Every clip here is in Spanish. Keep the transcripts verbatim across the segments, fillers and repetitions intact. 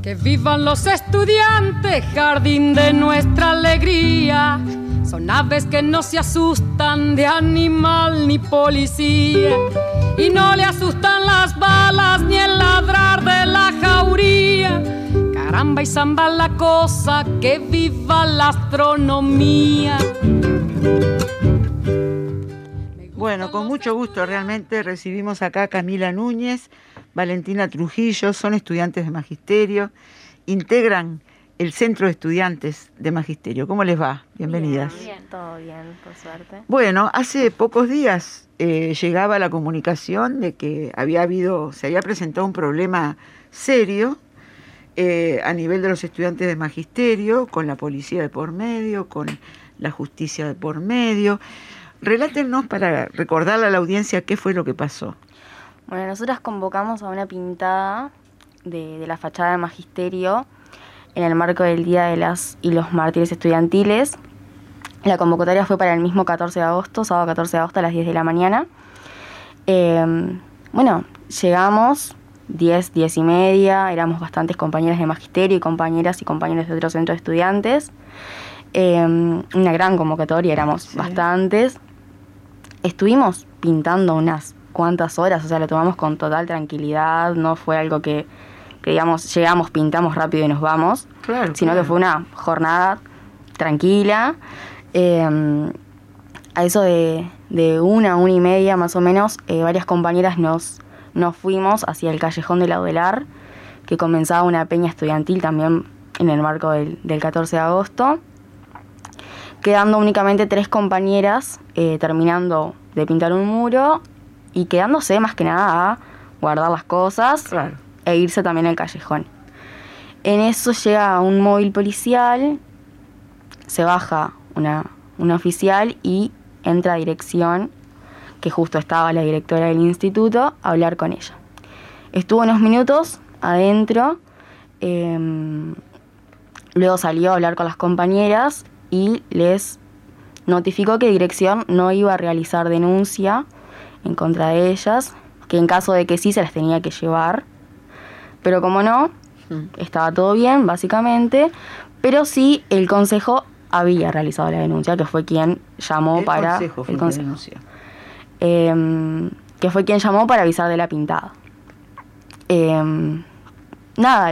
Que vivan los estudiantes, jardín de nuestra alegría. Son aves que no se asustan de animal ni policía. Y no le asustan las balas ni el ladrar de la jauría. Caramba y zamba la cosa, que viva la astronomía. Bueno, con mucho gusto realmente recibimos acá a Camila Núñez, Valentina Trujillo, son estudiantes de Magisterio, integran el Centro de Estudiantes de Magisterio. ¿Cómo les va? Bienvenidas. Bien, bien, todo bien, por suerte. Bueno, hace pocos días eh, llegaba la comunicación de que había habido, se había presentado un problema serio eh, a nivel de los estudiantes de Magisterio, con la policía de por medio, con la justicia de por medio. Relátenos para recordarle a la audiencia qué fue lo que pasó. Bueno, nosotras convocamos a una pintada de, de la fachada de Magisterio en el marco del Día de las y los Mártires Estudiantiles. La convocatoria fue para el mismo catorce de agosto, sábado catorce de agosto a las diez de la mañana. Eh, bueno, llegamos diez, diez y media, éramos bastantes compañeras de Magisterio y compañeras y compañeros de otros centros de estudiantes. Eh, una gran convocatoria, éramos sí. bastantes. Estuvimos pintando unas cuantas horas, o sea, lo tomamos con total tranquilidad, no fue algo que, que digamos, llegamos, pintamos rápido y nos vamos, claro, sino claro. que fue una jornada tranquila. Eh, a eso de, de una, una y media más o menos, eh, varias compañeras nos, nos fuimos hacia el Callejón del Laudelar, que comenzaba una peña estudiantil también en el marco del, del catorce de agosto. Quedando únicamente tres compañeras eh, terminando de pintar un muro y quedándose más que nada a guardar las cosas claro. e irse también al callejón. En eso llega un móvil policial, se baja una, una oficial y entra a dirección, que justo estaba la directora del instituto, a hablar con ella. Estuvo unos minutos adentro, eh, luego salió a hablar con las compañeras y les notificó que dirección no iba a realizar denuncia en contra de ellas, que en caso de que sí se las tenía que llevar, pero como no, estaba todo bien básicamente, pero sí el consejo había realizado la denuncia, que fue quien llamó el para consejo fue el consejo, denuncia. Eh, que fue quien llamó para avisar de la pintada. Eh, nada,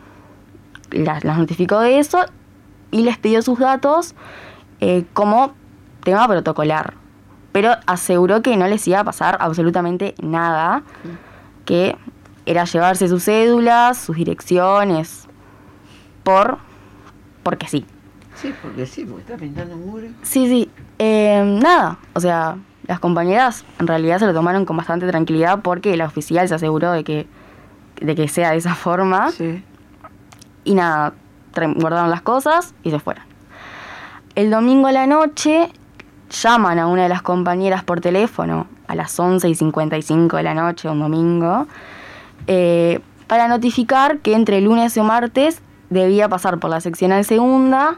las, las notificó de eso y les pidió sus datos eh, como tema protocolar. Pero aseguró que no les iba a pasar absolutamente nada, que era llevarse sus cédulas, sus direcciones, por porque sí. Sí, porque sí, porque está pintando un muro. Sí, sí. Eh, nada, o sea, las compañeras en realidad se lo tomaron con bastante tranquilidad porque la oficial se aseguró de que, de que sea de esa forma. Sí. Y nada, guardaron las cosas y se fueron. El domingo a la noche llaman a una de las compañeras por teléfono a las once y cincuenta y cinco de la noche, un domingo, eh, para notificar que entre lunes o martes debía pasar por la seccional segunda,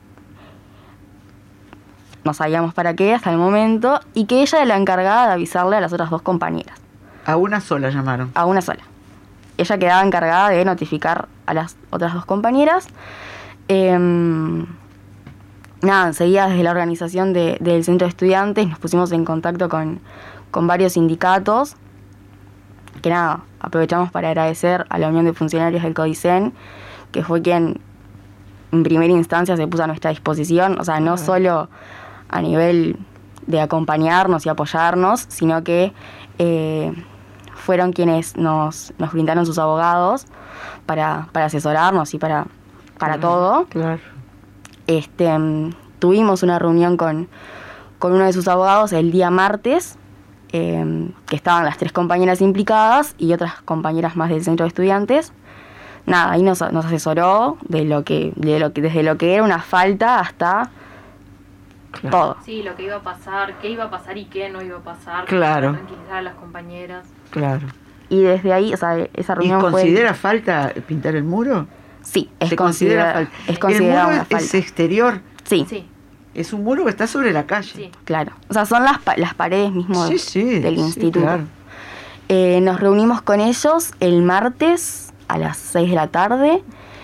no sabíamos para qué hasta el momento, y que ella era la encargada de avisarle a las otras dos compañeras. A una sola llamaron. A una sola. Ella quedaba encargada de notificar a las otras dos compañeras. Eh, nada, enseguida desde la organización de, del centro de estudiantes nos pusimos en contacto con, con varios sindicatos, que nada, aprovechamos para agradecer a la Unión de Funcionarios del CODICEN, que fue quien en primera instancia se puso a nuestra disposición, o sea, no solo a nivel de acompañarnos y apoyarnos, sino que eh, fueron quienes nos, nos brindaron sus abogados para, para asesorarnos y para, para claro, todo. Claro. Este, tuvimos una reunión con, con uno de sus abogados el día martes, eh, que estaban las tres compañeras implicadas y otras compañeras más del centro de estudiantes. Nada, ahí nos, nos asesoró de lo que, de lo que, desde lo que era una falta hasta claro. todo. Sí, lo que iba a pasar, qué iba a pasar y qué no iba a pasar. Claro. Para tranquilizar a las compañeras. Claro. Y desde ahí, o sea, esa reunión ¿Y considera fue... falta pintar el muro? Sí, es ¿Se considera, considera falta? es considerada ¿El muro una es, falta. es exterior? Sí. Sí. Es un muro que está sobre la calle. Sí. Claro. O sea, son las, las paredes mismas sí, sí, del sí, instituto. Claro. Eh, nos reunimos con ellos el martes a las seis de la tarde.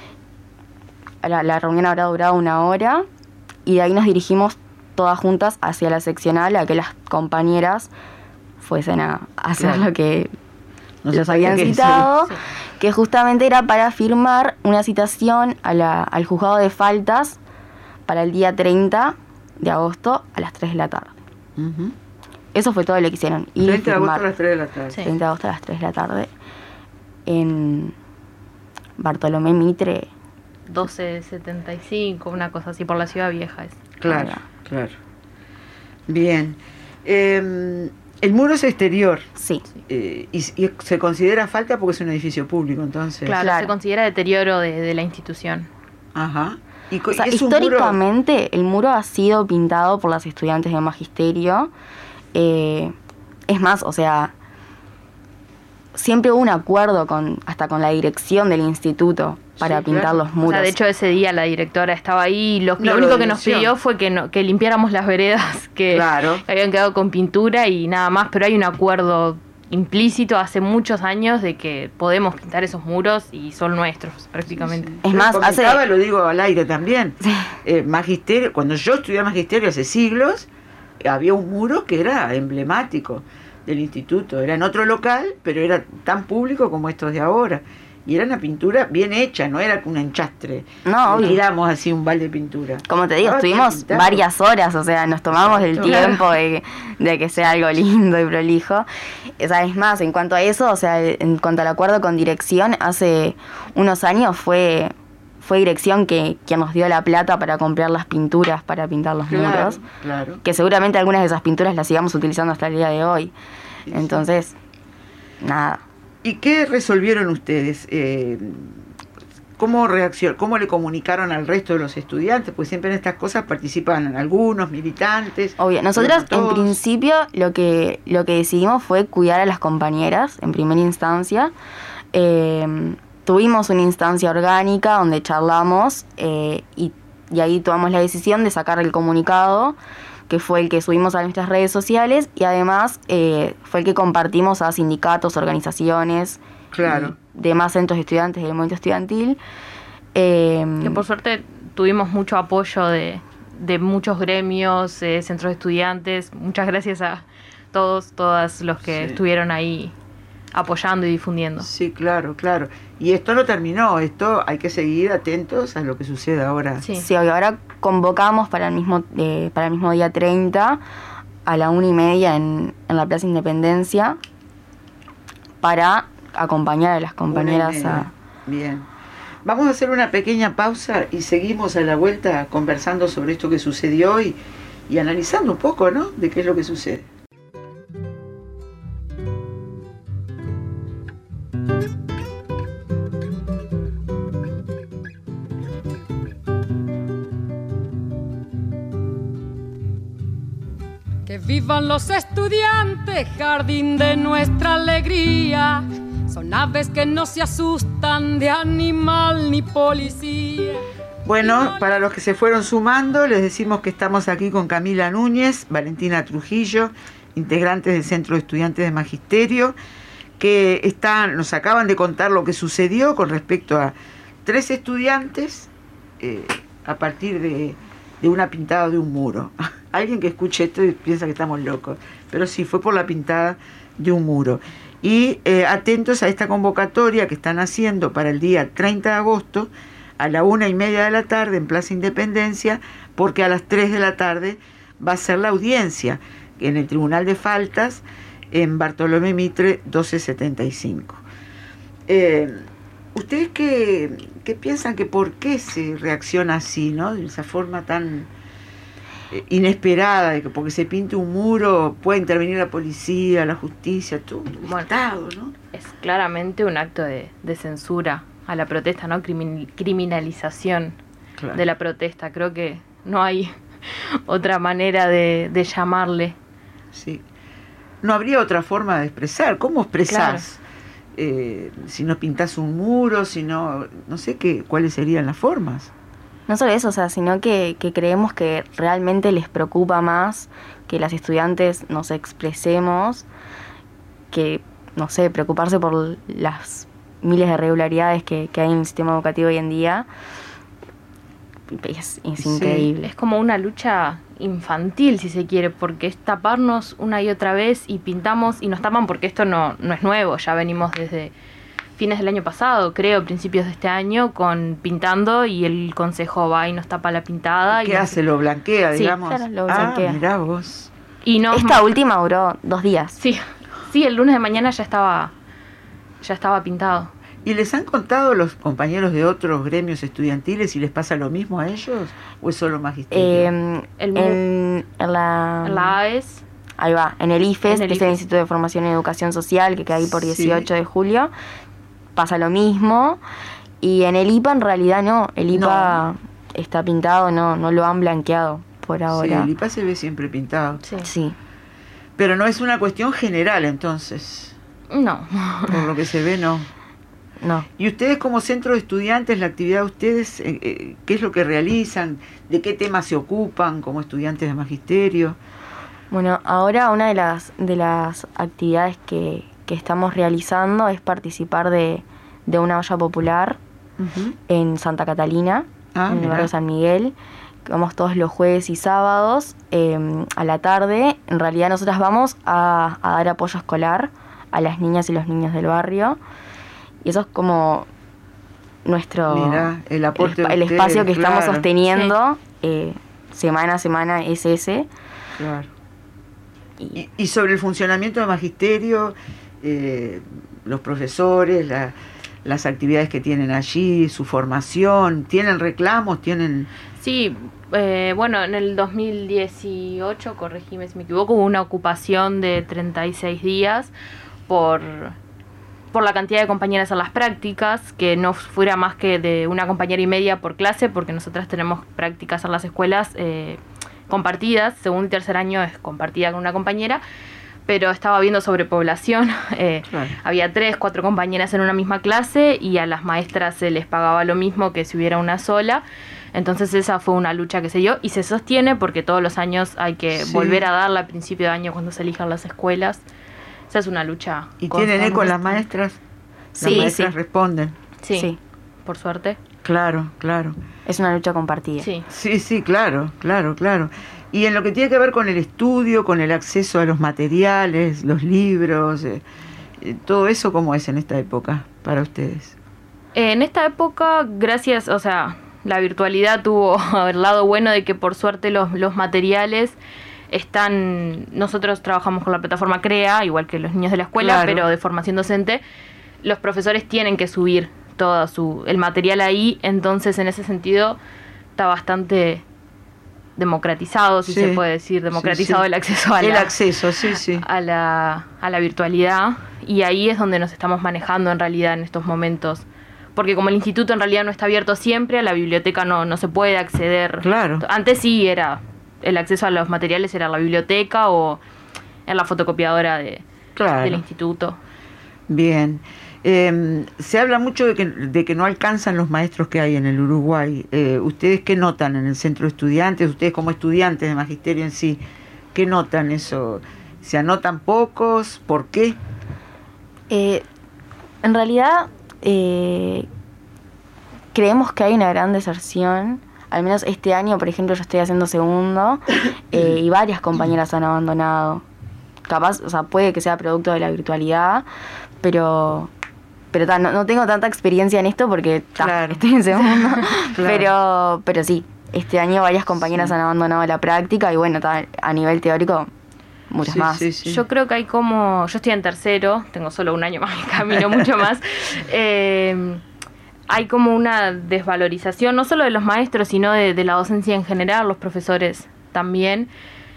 La, la reunión habrá durado una hora y de ahí nos dirigimos todas juntas hacia la seccional a que las compañeras fuesen a hacer Claro. lo que No los se habían sabía qué citado, decir. que justamente era para firmar una citación a la, al juzgado de faltas para el día treinta de agosto a las tres de la tarde. Ujú. Eso fue todo lo que hicieron. Ir treinta de agosto firmar. a las tres de la tarde. Sí. treinta de agosto a las tres de la tarde en Bartolomé Mitre. doce setenta y cinco, una cosa así, por la Ciudad Vieja es. Claro, Ahora. claro. Bien. Eh, el muro es exterior Sí, eh, y, y se considera falta porque es un edificio público, entonces. Claro, Claro. se considera deterioro de, de la institución. Ajá. Y, co- o sea, y es un muro- históricamente el muro ha sido pintado por las estudiantes de magisterio. Eh, es más, o sea, siempre hubo un acuerdo con hasta con la dirección del instituto para Sí, pintar claro. los O muros. sea, de hecho ese día la directora estaba ahí y lo, No, lo lo único de que nos dirección. pidió fue que, no, que limpiáramos las veredas que Claro. habían quedado con pintura y nada más, pero hay un acuerdo implícito hace muchos años de que podemos pintar esos muros y son nuestros prácticamente. Sí. Es Yo más, comentaba, hace- lo digo al aire también. Eh, magisterio, cuando yo estudié magisterio hace siglos, eh, había un muro que era emblemático del instituto. Era en otro local, pero era tan público como estos de ahora. Y era una pintura bien hecha, no era un enchastre. No, Le obvio. tiramos así un balde de pintura. Como te digo, Estaba bien estuvimos pintado. varias horas, o sea, nos tomamos el Exacto. tiempo de, de que sea algo lindo y prolijo. O sea, es más, en cuanto a eso, o sea, en cuanto al acuerdo con dirección, hace unos años fue fue dirección que quien nos dio la plata para comprar las pinturas para pintar los Claro, muros, claro. que seguramente algunas de esas pinturas las sigamos utilizando hasta el día de hoy. Sí, sí. Entonces, nada. ¿Y qué resolvieron ustedes? Eh, ¿Cómo reaccionó, cómo le comunicaron al resto de los estudiantes? Pues siempre en estas cosas participan algunos militantes. Obvio, nosotras pero no en todos. principio lo que lo que decidimos fue cuidar a las compañeras en primera instancia. Eh, tuvimos una instancia orgánica donde charlamos eh, y, y ahí tomamos la decisión de sacar el comunicado, que fue el que subimos a nuestras redes sociales y además eh, fue el que compartimos a sindicatos, organizaciones, Claro. y demás centros de estudiantes del movimiento estudiantil. Eh, Que por suerte tuvimos mucho apoyo de, de muchos gremios, eh, centros de estudiantes. Muchas gracias a todos, todas los que Sí. estuvieron ahí apoyando y difundiendo. Sí, claro, claro. Y esto no terminó, esto hay que seguir atentos a lo que sucede ahora. Sí. Sí, obvio, ahora convocamos para el mismo eh, para el mismo día treinta a la una y media en, en la Plaza Independencia para acompañar a las compañeras Una y media. a... Bien. Vamos a hacer una pequeña pausa y seguimos a la vuelta conversando sobre esto que sucedió y, y analizando un poco, ¿no? De qué es lo que sucede. Que vivan los estudiantes, jardín de nuestra alegría. Son aves que no se asustan de animal ni policía. Bueno, para los que se fueron sumando, les decimos que estamos aquí con Camila Núñez, Valentina Trujillo, integrantes del Centro de Estudiantes de Magisterio, que están, nos acaban de contar lo que sucedió con respecto a tres estudiantes eh, a partir de, de una pintada de un muro. Alguien que escuche esto y piensa que estamos locos, pero sí, fue por la pintada de un muro. Y eh, atentos a esta convocatoria que están haciendo para el día treinta de agosto, a la una y media de la tarde en Plaza Independencia, porque a las tres de la tarde va a ser la audiencia en el Tribunal de Faltas en Bartolomé Mitre doce setenta y cinco. Eh, ¿Ustedes qué, qué piensan que por qué se reacciona así, ¿no? De esa forma tan eh, inesperada, de que porque se pinte un muro puede intervenir la policía, la justicia, todo el Bueno. Estado, ¿no? Es claramente un acto de, de censura a la protesta, ¿no? Crimin- criminalización Claro. de la protesta. Creo que no hay otra manera de, de llamarle. Sí. No habría otra forma de expresar. ¿Cómo expresás? Eh, si no pintás un muro, si no, no sé qué, cuáles serían las formas. No solo eso, o sea, sino que, que creemos que realmente les preocupa más que las estudiantes nos expresemos, que, no sé, preocuparse por las miles de irregularidades que, que hay en el sistema educativo hoy en día. Es, es Sí. increíble. Es como una lucha infantil, si se quiere, porque es taparnos una y otra vez y pintamos y nos tapan porque esto no, no es nuevo, ya venimos desde fines del año pasado, creo, principios de este año, con pintando y el consejo va y nos tapa la pintada. ¿Qué y hace? ¿Lo blanquea, Sí, digamos? claro, lo ah, blanquea. mirá vos. Y nos Esta última duró dos días. Sí, sí, el lunes de mañana ya estaba, ya estaba pintado. ¿Y les han contado los compañeros de otros gremios estudiantiles si les pasa lo mismo a ellos? ¿O es solo magisterio? Eh, El- en, en la, La A E S, Ahí va, en el I F E S, En el que es el I F E S. Instituto de Formación y Educación Social, que queda ahí por Sí. dieciocho de julio, pasa lo mismo. Y en el I P A en realidad no, el I P A está pintado, no, no lo han blanqueado por Sí, ahora. el I P A se ve siempre pintado. sí. Sí. Pero no es una cuestión general, entonces. No. Por lo que se ve, no. No. ¿Y ustedes como centro de estudiantes, la actividad de ustedes, eh, eh, qué es lo que realizan? ¿De qué temas se ocupan como estudiantes de magisterio? Bueno, ahora una de las, de las actividades que, que estamos realizando es participar de, de una olla popular Ujú. en Santa Catalina, Ah, en el mirá. barrio San Miguel. Vamos todos los jueves y sábados eh, a la tarde. En realidad nosotras vamos a, a dar apoyo escolar a las niñas y los niños del barrio. Y eso es como nuestro... Mirá, el aporte el, de el ustedes, espacio que estamos claro, sosteniendo eh, semana a semana es ese. claro. Y, Y, y sobre el funcionamiento del magisterio, eh, los profesores, la- las actividades que tienen allí, su formación, ¿tienen reclamos? ¿Tienen...? Sí, eh, bueno, en el dos mil dieciocho, corregime si me equivoco, hubo una ocupación de treinta y seis días por, por la cantidad de compañeras en las prácticas, que no fuera más que de una compañera y media por clase, porque nosotras tenemos prácticas en las escuelas eh, compartidas, segundo y tercer año es compartida con una compañera, pero estaba habiendo sobrepoblación, eh, Claro. había tres, cuatro compañeras en una misma clase y a las maestras se les pagaba lo mismo que si hubiera una sola. Entonces esa fue una lucha que se dio y se sostiene porque todos los años hay que Sí. volver a darla a principio de año cuando se elijan las escuelas. Esa es una lucha. ¿Y tienen eco constante. las maestras? Sí, las maestras sí. responden. Sí, Sí. por suerte. Claro, claro. es una lucha compartida. Sí. Sí, sí, claro, claro, claro. Y en lo que tiene que ver con el estudio, con el acceso a los materiales, los libros, eh, eh, todo eso, ¿cómo es en esta época para ustedes? En esta época, gracias, o sea, la virtualidad tuvo el lado bueno de que por suerte los, los materiales están, nosotros trabajamos con la plataforma CREA, igual que los niños de la escuela, Claro. pero de formación docente, los profesores tienen que subir todo su, el material ahí, entonces en ese sentido está bastante democratizado, si Sí, se puede decir, democratizado sí, sí. el acceso a El la, acceso, sí, sí. a la, a la virtualidad, y ahí es donde nos estamos manejando en realidad en estos momentos. Porque como el instituto en realidad no está abierto siempre, a la biblioteca no, no se puede acceder. Claro. Antes sí era, el acceso a los materiales era en la biblioteca o en la fotocopiadora de, Claro. del instituto. Bien. Eh, se habla mucho de que, de que no alcanzan los maestros que hay en el Uruguay. Eh, ¿Ustedes qué notan en el centro de estudiantes? Ustedes como estudiantes de magisterio en sí, ¿qué notan eso? ¿Se anotan pocos? ¿Por qué? Eh, en realidad, eh, creemos que hay una gran deserción. Al menos este año, por ejemplo, yo estoy haciendo segundo eh, y varias compañeras han abandonado. Capaz, o sea, puede que sea producto de la virtualidad, pero pero ta, no, no tengo tanta experiencia en esto porque ta, Claro. estoy en segundo. Claro. pero pero sí, este año varias compañeras Sí. han abandonado la práctica y bueno, ta, a nivel teórico, muchas Sí, más. sí, sí. Yo creo que hay como, yo estoy en tercero, tengo solo un año más que camino mucho más. Eh, hay como una desvalorización, no solo de los maestros, sino de, de la docencia en general, los profesores también.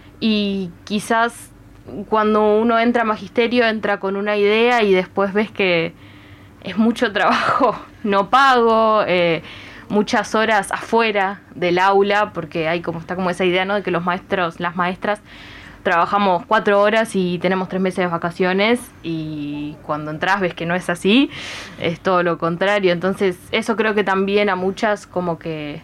Y quizás cuando uno entra a magisterio, entra con una idea y después ves que es mucho trabajo no pago, eh, muchas horas afuera del aula, porque hay como está como esa idea, ¿no?, de que los maestros, las maestras trabajamos cuatro horas y tenemos tres meses de vacaciones, y cuando entras ves que no es así, es todo lo contrario. Entonces eso creo que también a muchas como que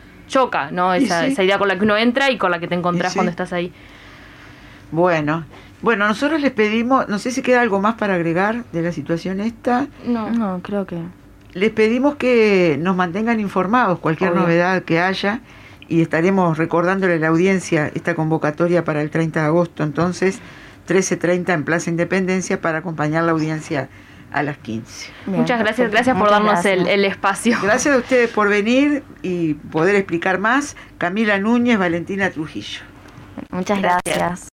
choca, ¿no? Y Esa, sí. esa idea con la que uno entra y con la que te encontrás Y sí. cuando estás ahí. Bueno, Bueno, nosotros les pedimos, no sé si queda algo más para agregar de la situación esta. No, no, creo que... Les pedimos que nos mantengan informados cualquier Obvio. novedad que haya y estaremos recordándole a la audiencia esta convocatoria para el treinta de agosto, entonces trece treinta en Plaza Independencia para acompañar la audiencia a las quince. Bien, Muchas gracias, perfecto. gracias por Muchas darnos gracias. el, el espacio. Gracias a ustedes por venir y poder explicar más. Camila Núñez, Valentina Trujillo. Muchas Gracias. gracias.